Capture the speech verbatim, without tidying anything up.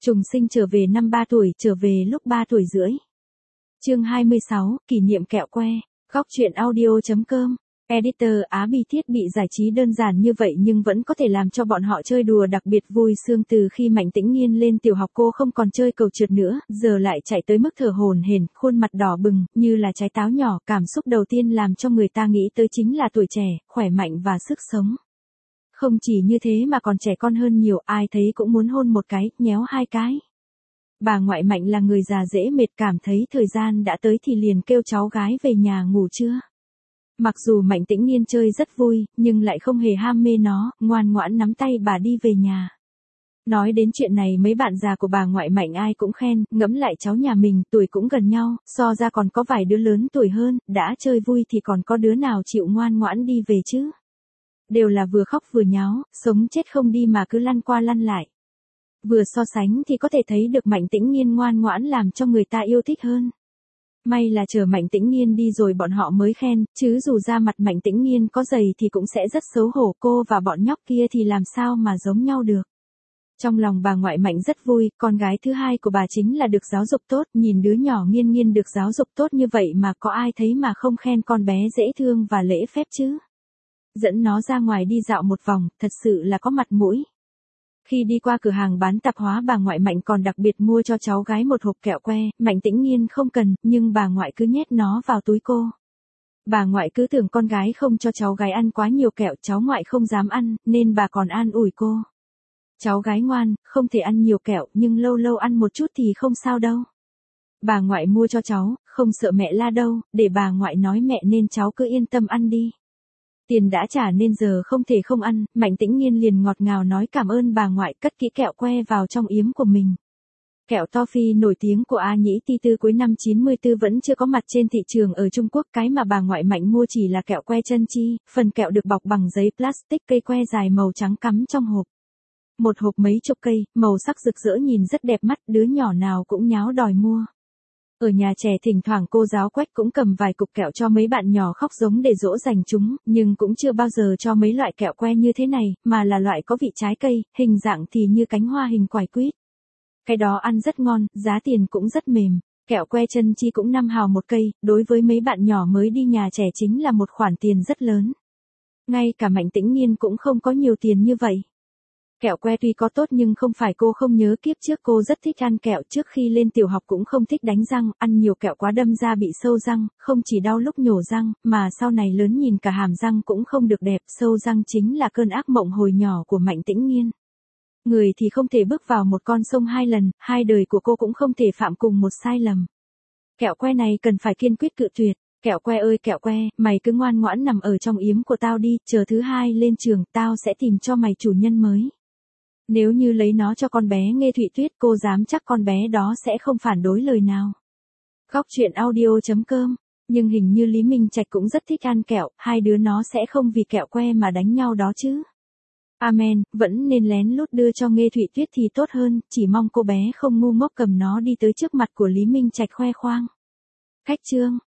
Trùng sinh trở về năm ba tuổi, trở về lúc ba tuổi rưỡi. Chương hai mươi sáu, kỷ niệm kẹo que. Góc truyện audio chấm com. Editor Á Bì thiết bị giải trí đơn giản như vậy nhưng vẫn có thể làm cho bọn họ chơi đùa đặc biệt vui sướng. Từ khi Mạnh Tĩnh Nghiên lên tiểu học cô không còn chơi cầu trượt nữa, giờ lại chạy tới mức thở hổn hển, khuôn mặt đỏ bừng, như là trái táo nhỏ. Cảm xúc đầu tiên làm cho người ta nghĩ tới chính là tuổi trẻ, khỏe mạnh và sức sống. Không chỉ như thế mà còn trẻ con hơn nhiều, ai thấy cũng muốn hôn một cái, nhéo hai cái. Bà ngoại Mạnh là người già dễ mệt, cảm thấy thời gian đã tới thì liền kêu cháu gái về nhà ngủ trưa. Mặc dù Mạnh Tĩnh Nghiên chơi rất vui, nhưng lại không hề ham mê nó, ngoan ngoãn nắm tay bà đi về nhà. Nói đến chuyện này mấy bạn già của bà ngoại Mạnh ai cũng khen, ngẫm lại cháu nhà mình, tuổi cũng gần nhau, so ra còn có vài đứa lớn tuổi hơn, đã chơi vui thì còn có đứa nào chịu ngoan ngoãn đi về chứ. Đều là vừa khóc vừa nháo, sống chết không đi mà cứ lăn qua lăn lại. Vừa so sánh thì có thể thấy được Mạnh Tĩnh Nghiên ngoan ngoãn làm cho người ta yêu thích hơn. May là chờ Mạnh Tĩnh Nghiên đi rồi bọn họ mới khen, chứ dù da mặt Mạnh Tĩnh Nghiên có dày thì cũng sẽ rất xấu hổ, cô và bọn nhóc kia thì làm sao mà giống nhau được. Trong lòng bà ngoại Mạnh rất vui, con gái thứ hai của bà chính là được giáo dục tốt, nhìn đứa nhỏ Nghiên Nghiên được giáo dục tốt như vậy mà có ai thấy mà không khen con bé dễ thương và lễ phép chứ. Dẫn nó ra ngoài đi dạo một vòng, thật sự là có mặt mũi. Khi đi qua cửa hàng bán tạp hóa, bà ngoại Mạnh còn đặc biệt mua cho cháu gái một hộp kẹo que. Mạnh Tĩnh Nghiên không cần, nhưng bà ngoại cứ nhét nó vào túi cô. Bà ngoại cứ tưởng con gái không cho cháu gái ăn quá nhiều kẹo, cháu ngoại không dám ăn, nên bà còn an ủi cô. Cháu gái ngoan, không thể ăn nhiều kẹo, nhưng lâu lâu ăn một chút thì không sao đâu. Bà ngoại mua cho cháu, không sợ mẹ la đâu, để bà ngoại nói mẹ nên cháu cứ yên tâm ăn đi. Tiền đã trả nên giờ không thể không ăn, Mạnh Tĩnh Nghiên liền ngọt ngào nói cảm ơn bà ngoại, cất kỹ kẹo que vào trong yếm của mình. Kẹo toffee nổi tiếng của A Nhĩ Ti Tư cuối năm chín mươi tư vẫn chưa có mặt trên thị trường ở Trung Quốc, cái mà bà ngoại Mạnh mua chỉ là kẹo que chân chi, phần kẹo được bọc bằng giấy plastic, cây que dài màu trắng cắm trong hộp. Một hộp mấy chục cây, màu sắc rực rỡ nhìn rất đẹp mắt, đứa nhỏ nào cũng nháo đòi mua. Ở nhà trẻ thỉnh thoảng cô giáo Quách cũng cầm vài cục kẹo cho mấy bạn nhỏ khóc giống để dỗ dành chúng, nhưng cũng chưa bao giờ cho mấy loại kẹo que như thế này, mà là loại có vị trái cây, hình dạng thì như cánh hoa hình quải quýt. Cái đó ăn rất ngon, giá tiền cũng rất mềm. Kẹo que chân chi cũng năm hào một cây, đối với mấy bạn nhỏ mới đi nhà trẻ chính là một khoản tiền rất lớn. Ngay cả Mạnh Tĩnh Nghiên cũng không có nhiều tiền như vậy. Kẹo que tuy có tốt nhưng không phải cô không nhớ, kiếp trước cô rất thích ăn kẹo, trước khi lên tiểu học cũng không thích đánh răng, ăn nhiều kẹo quá đâm ra bị sâu răng, không chỉ đau lúc nhổ răng, mà sau này lớn nhìn cả hàm răng cũng không được đẹp, sâu răng chính là cơn ác mộng hồi nhỏ của Mạnh Tĩnh Nghiên. Người thì không thể bước vào một con sông hai lần, hai đời của cô cũng không thể phạm cùng một sai lầm. Kẹo que này cần phải kiên quyết cự tuyệt. Kẹo que ơi kẹo que, mày cứ ngoan ngoãn nằm ở trong yếm của tao đi, chờ thứ hai lên trường, tao sẽ tìm cho mày chủ nhân mới. Nếu như lấy nó cho con bé Nghê Thụy Tuyết, cô dám chắc con bé đó sẽ không phản đối lời nào. Góc truyện audio chấm com. Nhưng hình như Lý Minh Trạch cũng rất thích ăn kẹo, hai đứa nó sẽ không vì kẹo que mà đánh nhau đó chứ. Amen, vẫn nên lén lút đưa cho Nghê Thụy Tuyết thì tốt hơn, chỉ mong cô bé không ngu ngốc cầm nó đi tới trước mặt của Lý Minh Trạch khoe khoang. Khách chương.